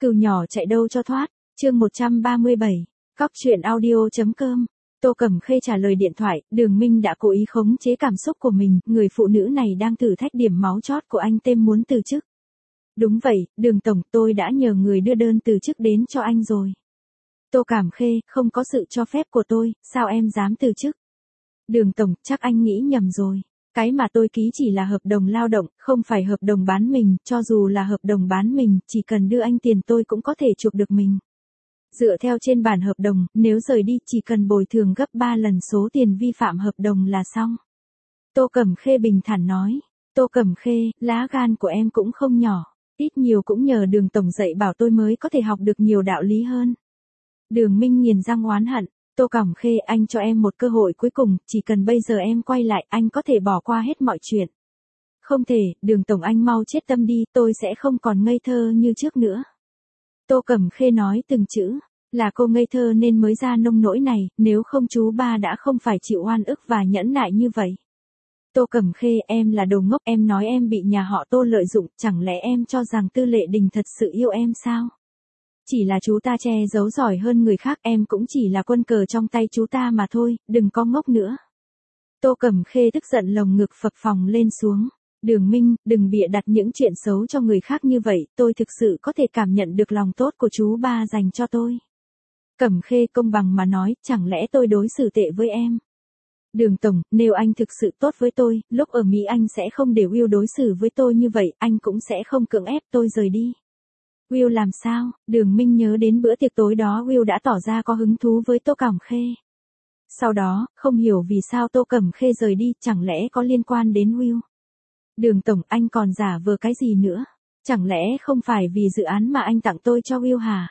Cừu nhỏ chạy đâu cho thoát, chương 137, Cóc truyện audio.com. Tô Cẩm Khê trả lời điện thoại, Đường Minh đã cố ý khống chế cảm xúc của mình, người phụ nữ này đang thử thách điểm máu chót của anh tên muốn từ chức. Đúng vậy, Đường Tổng, tôi đã nhờ người đưa đơn từ chức đến cho anh rồi. Tô Cẩm Khê, không có sự cho phép của tôi, sao em dám từ chức? Đường Tổng, chắc anh nghĩ nhầm rồi. Cái mà tôi ký chỉ là hợp đồng lao động, không phải hợp đồng bán mình, cho dù là hợp đồng bán mình, chỉ cần đưa anh tiền tôi cũng có thể chuộc được mình. Dựa theo trên bản hợp đồng, nếu rời đi chỉ cần bồi thường gấp 3 lần số tiền vi phạm hợp đồng là xong. Tô Cẩm Khê bình thản nói. Tô Cẩm Khê, lá gan của em cũng không nhỏ, ít nhiều cũng nhờ Đường Tổng dạy bảo tôi mới có thể học được nhiều đạo lý hơn. Đường Minh nghiền răng oán hận. Tô Cẩm Khê, anh cho em một cơ hội cuối cùng, chỉ cần bây giờ em quay lại, anh có thể bỏ qua hết mọi chuyện. Không thể, Đường Tổng anh mau chết tâm đi, tôi sẽ không còn ngây thơ như trước nữa. Tô Cẩm Khê nói từng chữ, là cô ngây thơ nên mới ra nông nỗi này, nếu không chú ba đã không phải chịu oan ức và nhẫn nại như vậy. Tô Cẩm Khê, em là đồ ngốc, em nói em bị nhà họ Tô lợi dụng, chẳng lẽ em cho rằng Tư Lệ Đình thật sự yêu em sao? Chỉ là chú ta che giấu giỏi hơn người khác, em cũng chỉ là quân cờ trong tay chú ta mà thôi, đừng có ngốc nữa. Tô Cẩm Khê tức giận lồng ngực phập phồng lên xuống. Đường Minh, đừng bịa đặt những chuyện xấu cho người khác như vậy, tôi thực sự có thể cảm nhận được lòng tốt của chú ba dành cho tôi. Cẩm Khê, công bằng mà nói, chẳng lẽ tôi đối xử tệ với em? Đường Tổng, nếu anh thực sự tốt với tôi, lúc ở Mỹ anh sẽ không để Will đối xử với tôi như vậy, anh cũng sẽ không cưỡng ép tôi rời đi. Will làm sao? Đường Minh nhớ đến bữa tiệc tối đó Will đã tỏ ra có hứng thú với Tô Cẩm Khê. Sau đó, không hiểu vì sao Tô Cẩm Khê rời đi, chẳng lẽ có liên quan đến Will? Đường Tổng, anh còn giả vờ cái gì nữa? Chẳng lẽ không phải vì dự án mà anh tặng tôi cho Will hả?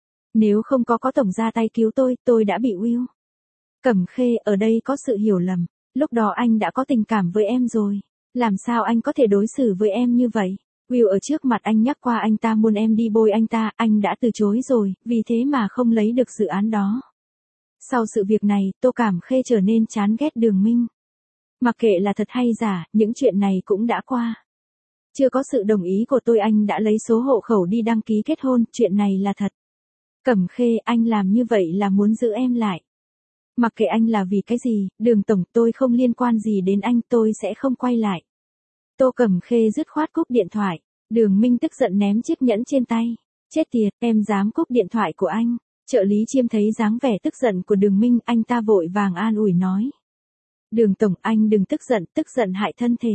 Nếu không có Tổng ra tay cứu tôi đã bị Will. Cẩm Khê, ở đây có sự hiểu lầm. Lúc đó anh đã có tình cảm với em rồi. Làm sao anh có thể đối xử với em như vậy? Will ở trước mặt anh nhắc qua anh ta muốn em đi bôi anh đã từ chối rồi, vì thế mà không lấy được dự án đó. Sau sự việc này, Tô Cẩm Khê trở nên chán ghét Đường Minh. Mặc kệ là thật hay giả, những chuyện này cũng đã qua. Chưa có sự đồng ý của tôi anh đã lấy số hộ khẩu đi đăng ký kết hôn, chuyện này là thật. Cẩm Khê, anh làm như vậy là muốn giữ em lại. Mặc kệ anh là vì cái gì, Đường Tổng, tôi không liên quan gì đến anh, tôi sẽ không quay lại. Tô Cẩm Khê dứt khoát cúp điện thoại. Đường Minh tức giận ném chiếc nhẫn trên tay. Chết tiệt, em dám cúp điện thoại của anh. Trợ lý Chiêm thấy dáng vẻ tức giận của Đường Minh, anh ta vội vàng an ủi nói. Đường Tổng, anh đừng tức giận hại thân thể.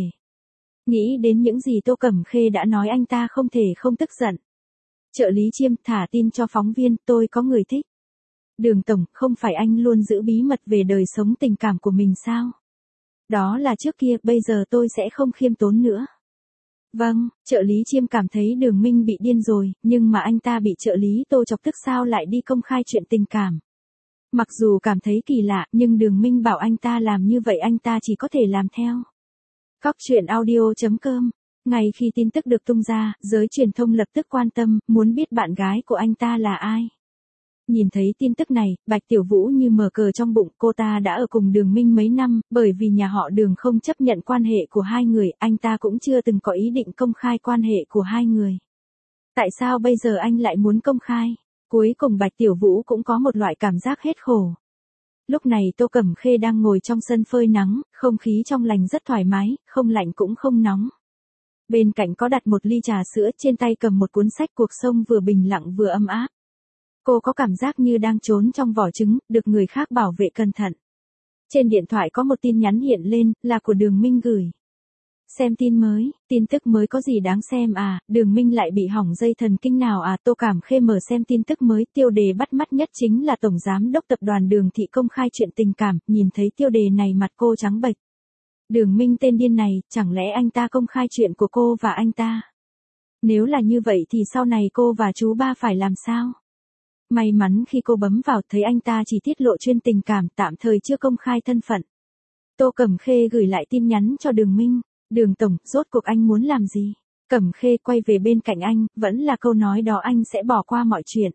Nghĩ đến những gì Tô Cẩm Khê đã nói anh ta không thể không tức giận. Trợ lý Chiêm, thả tin cho phóng viên, tôi có người thích. Đường Tổng, không phải anh luôn giữ bí mật về đời sống tình cảm của mình sao? Đó là trước kia, bây giờ tôi sẽ không khiêm tốn nữa. Vâng, trợ lý Chiêm cảm thấy Đường Minh bị điên rồi, nhưng mà anh ta bị trợ lý Tô chọc tức sao lại đi công khai chuyện tình cảm. Mặc dù cảm thấy kỳ lạ, nhưng Đường Minh bảo anh ta làm như vậy anh ta chỉ có thể làm theo. Cóc truyện audio.com. Ngay khi tin tức được tung ra, giới truyền thông lập tức quan tâm, muốn biết bạn gái của anh ta là ai. Nhìn thấy tin tức này, Bạch Tiểu Vũ như mở cờ trong bụng, cô ta đã ở cùng Đường Minh mấy năm, bởi vì nhà họ Đường không chấp nhận quan hệ của hai người, anh ta cũng chưa từng có ý định công khai quan hệ của hai người. Tại sao bây giờ anh lại muốn công khai? Cuối cùng Bạch Tiểu Vũ cũng có một loại cảm giác hết khổ. Lúc này Tô Cẩm Khê đang ngồi trong sân phơi nắng, không khí trong lành rất thoải mái, không lạnh cũng không nóng. Bên cạnh có đặt một ly trà sữa, trên tay cầm một cuốn sách cuộc sống vừa bình lặng vừa ấm áp. Cô có cảm giác như đang trốn trong vỏ trứng, được người khác bảo vệ cẩn thận. Trên điện thoại có một tin nhắn hiện lên, là của Đường Minh gửi. Xem tin mới, tin tức mới có gì đáng xem à, Đường Minh lại bị hỏng dây thần kinh nào à? Tô Cẩm Khê mở xem tin tức mới, tiêu đề bắt mắt nhất chính là Tổng Giám đốc Tập đoàn Đường Thị công khai chuyện tình cảm, nhìn thấy tiêu đề này mặt cô trắng bệch. Đường Minh tên điên này, chẳng lẽ anh ta công khai chuyện của cô và anh ta? Nếu là như vậy thì sau này cô và chú ba phải làm sao? May mắn khi cô bấm vào thấy anh ta chỉ tiết lộ chuyên tình cảm, tạm thời chưa công khai thân phận. Tô Cẩm Khê gửi lại tin nhắn cho Đường Minh. Đường Tổng, rốt cuộc anh muốn làm gì? Cẩm Khê quay về bên cạnh anh, vẫn là câu nói đó, anh sẽ bỏ qua mọi chuyện.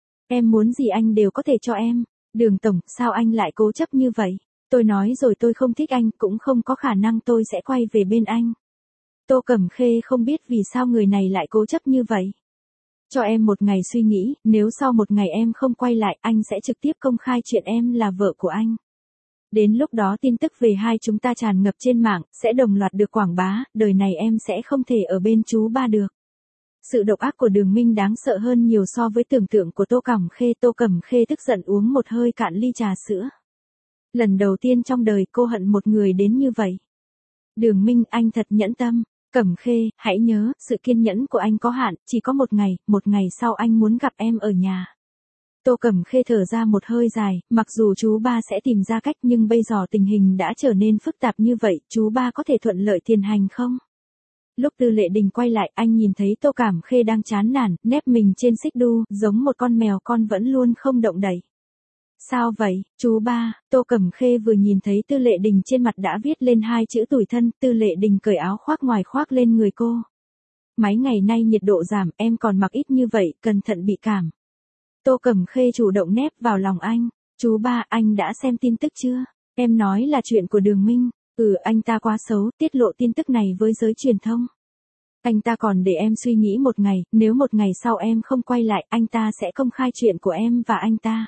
Em muốn gì anh đều có thể cho em. Đường Tổng, sao anh lại cố chấp như vậy? Tôi nói rồi tôi không thích anh, cũng không có khả năng tôi sẽ quay về bên anh. Tô Cẩm Khê không biết vì sao người này lại cố chấp như vậy. Cho em một ngày suy nghĩ, nếu sau một ngày em không quay lại, anh sẽ trực tiếp công khai chuyện em là vợ của anh. Đến lúc đó tin tức về hai chúng ta tràn ngập trên mạng, sẽ đồng loạt được quảng bá, đời này em sẽ không thể ở bên chú ba được. Sự độc ác của Đường Minh đáng sợ hơn nhiều so với tưởng tượng của Tô Cẩm Khê. Tô Cẩm Khê tức giận uống một hơi cạn ly trà sữa. Lần đầu tiên trong đời cô hận một người đến như vậy. Đường Minh, anh thật nhẫn tâm. Cẩm Khê, hãy nhớ, sự kiên nhẫn của anh có hạn, chỉ có một ngày sau anh muốn gặp em ở nhà. Tô Cẩm Khê thở ra một hơi dài, mặc dù chú ba sẽ tìm ra cách nhưng bây giờ tình hình đã trở nên phức tạp như vậy, chú ba có thể thuận lợi tiền hành không? Lúc Tư Lệ Đình quay lại, anh nhìn thấy Tô Cẩm Khê đang chán nản, nép mình trên xích đu, giống một con mèo con vẫn luôn không động đậy. Sao vậy, chú ba? Tô Cẩm Khê vừa nhìn thấy Tư Lệ Đình trên mặt đã viết lên hai chữ tủi thân. Tư Lệ Đình cởi áo khoác ngoài khoác lên người cô. Mấy ngày nay nhiệt độ giảm, em còn mặc ít như vậy, cẩn thận bị cảm. Tô Cẩm Khê chủ động nép vào lòng anh. Chú ba, anh đã xem tin tức chưa? Em nói là chuyện của Đường Minh. Anh ta quá xấu, tiết lộ tin tức này với giới truyền thông. Anh ta còn để em suy nghĩ một ngày, nếu một ngày sau em không quay lại, anh ta sẽ công khai chuyện của em và anh ta.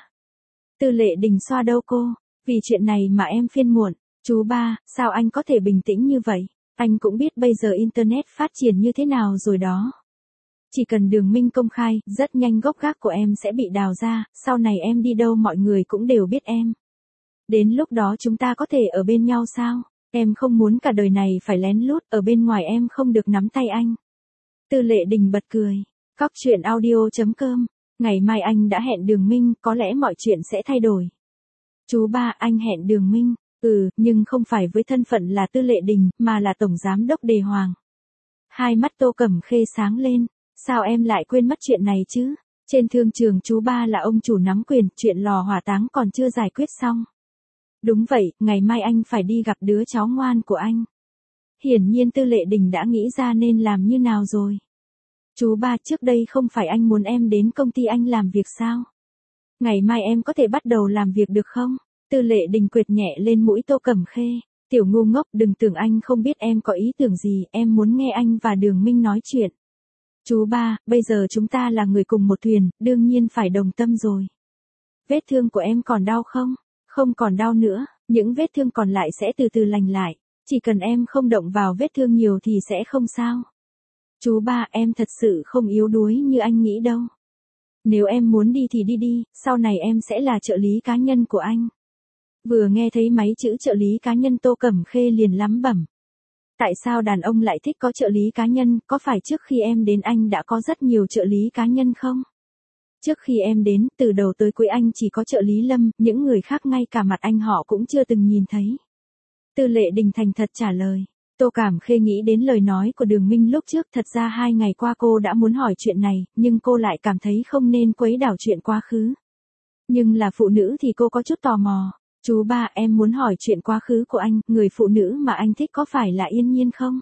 Tư Lệ Đình xoa đầu cô, vì chuyện này mà em phiền muộn. Chú ba, sao anh có thể bình tĩnh như vậy? Anh cũng biết bây giờ Internet phát triển như thế nào rồi đó. Chỉ cần Đường Minh công khai, rất nhanh gốc gác của em sẽ bị đào ra, sau này em đi đâu mọi người cũng đều biết em. Đến lúc đó chúng ta có thể ở bên nhau sao? Em không muốn cả đời này phải lén lút, ở bên ngoài em không được nắm tay anh. Tư Lệ Đình bật cười. Cóc truyện audio.com. Ngày mai anh đã hẹn Đường Minh, có lẽ mọi chuyện sẽ thay đổi. Chú ba, anh hẹn Đường Minh. Nhưng không phải với thân phận là Tư Lệ Đình, mà là Tổng Giám đốc Đề Hoàng. Hai mắt Tô Cẩm Khê sáng lên. Sao em lại quên mất chuyện này chứ? Trên thương trường chú ba là ông chủ nắm quyền, chuyện lò hỏa táng còn chưa giải quyết xong. Đúng vậy, ngày mai anh phải đi gặp đứa cháu ngoan của anh. Hiển nhiên Tư Lệ Đình đã nghĩ ra nên làm như nào rồi. Chú ba, trước đây không phải anh muốn em đến công ty anh làm việc sao? Ngày mai em có thể bắt đầu làm việc được không? Tư Lệ Đình quệt nhẹ lên mũi Tô Cẩm Khê. Tiểu ngu ngốc, đừng tưởng anh không biết em có ý tưởng gì, em muốn nghe anh và Đường Minh nói chuyện. Chú ba, bây giờ chúng ta là người cùng một thuyền, đương nhiên phải đồng tâm rồi. Vết thương của em còn đau không? Không còn đau nữa, những vết thương còn lại sẽ từ từ lành lại. Chỉ cần em không động vào vết thương nhiều thì sẽ không sao. Chú ba, em thật sự không yếu đuối như anh nghĩ đâu. Nếu em muốn đi thì đi đi, sau này em sẽ là trợ lý cá nhân của anh. Vừa nghe thấy mấy chữ trợ lý cá nhân Tô Cẩm Khê liền lắm bẩm. Tại sao đàn ông lại thích có trợ lý cá nhân, có phải trước khi em đến anh đã có rất nhiều trợ lý cá nhân không? Trước khi em đến, từ đầu tới cuối anh chỉ có trợ lý Lâm, những người khác ngay cả mặt anh họ cũng chưa từng nhìn thấy. Tư Lệ Đình thành thật trả lời. Tô Cẩm Khê nghĩ đến lời nói của Đường Minh lúc trước, thật ra 2 ngày qua cô đã muốn hỏi chuyện này, nhưng cô lại cảm thấy không nên quấy đảo chuyện quá khứ. Nhưng là phụ nữ thì cô có chút tò mò. Chú ba, em muốn hỏi chuyện quá khứ của anh, người phụ nữ mà anh thích có phải là Yên Nhiên không?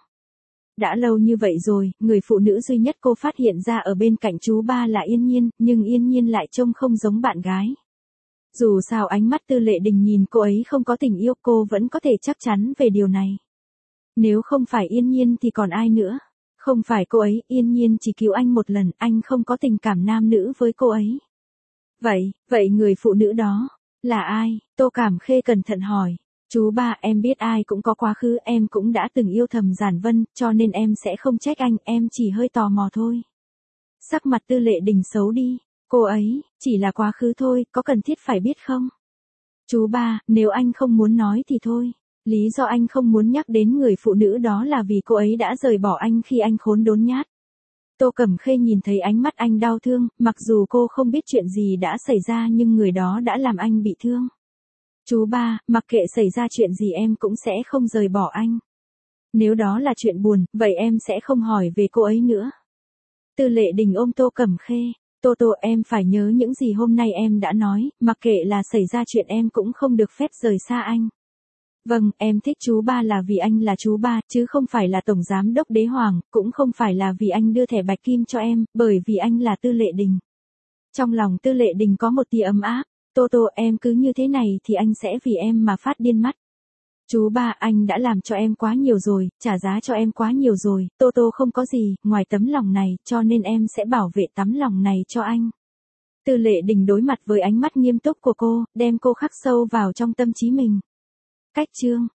Đã lâu như vậy rồi, người phụ nữ duy nhất cô phát hiện ra ở bên cạnh chú ba là Yên Nhiên, nhưng Yên Nhiên lại trông không giống bạn gái. Dù sao ánh mắt Tư Lệ Đình nhìn cô ấy không có tình yêu, cô vẫn có thể chắc chắn về điều này. Nếu không phải Yên Nhiên thì còn ai nữa? Không phải cô ấy, Yên Nhiên chỉ cứu anh một lần, anh không có tình cảm nam nữ với cô ấy. Vậy người phụ nữ đó là ai? Tô Cẩm Khê cẩn thận hỏi. Chú ba, em biết ai cũng có quá khứ, em cũng đã từng yêu thầm Giản Vân, cho nên em sẽ không trách anh, em chỉ hơi tò mò thôi. Sắc mặt Tư Lệ Đình xấu đi. Cô ấy, chỉ là quá khứ thôi, có cần thiết phải biết không? Chú ba, nếu anh không muốn nói thì thôi. Lý do anh không muốn nhắc đến người phụ nữ đó là vì cô ấy đã rời bỏ anh khi anh khốn đốn nhát. Tô Cẩm Khê nhìn thấy ánh mắt anh đau thương, mặc dù cô không biết chuyện gì đã xảy ra nhưng người đó đã làm anh bị thương. Chú ba, mặc kệ xảy ra chuyện gì em cũng sẽ không rời bỏ anh. Nếu đó là chuyện buồn, vậy em sẽ không hỏi về cô ấy nữa. Tư Lệ Đình ôm Tô Cẩm Khê. Tô, em phải nhớ những gì hôm nay em đã nói, mặc kệ là xảy ra chuyện em cũng không được phép rời xa anh. Vâng, em thích chú ba là vì anh là chú ba, chứ không phải là Tổng Giám đốc Đế Hoàng, cũng không phải là vì anh đưa thẻ bạch kim cho em, bởi vì anh là Tư Lệ Đình. Trong lòng Tư Lệ Đình có một tia ấm áp. Tô, em cứ như thế này thì anh sẽ vì em mà phát điên mất. Chú ba, anh đã làm cho em quá nhiều rồi, trả giá cho em quá nhiều rồi, Tô Tô không có gì, ngoài tấm lòng này, cho nên em sẽ bảo vệ tấm lòng này cho anh. Tư Lệ Đình đối mặt với ánh mắt nghiêm túc của cô, đem cô khắc sâu vào trong tâm trí mình. Cách chương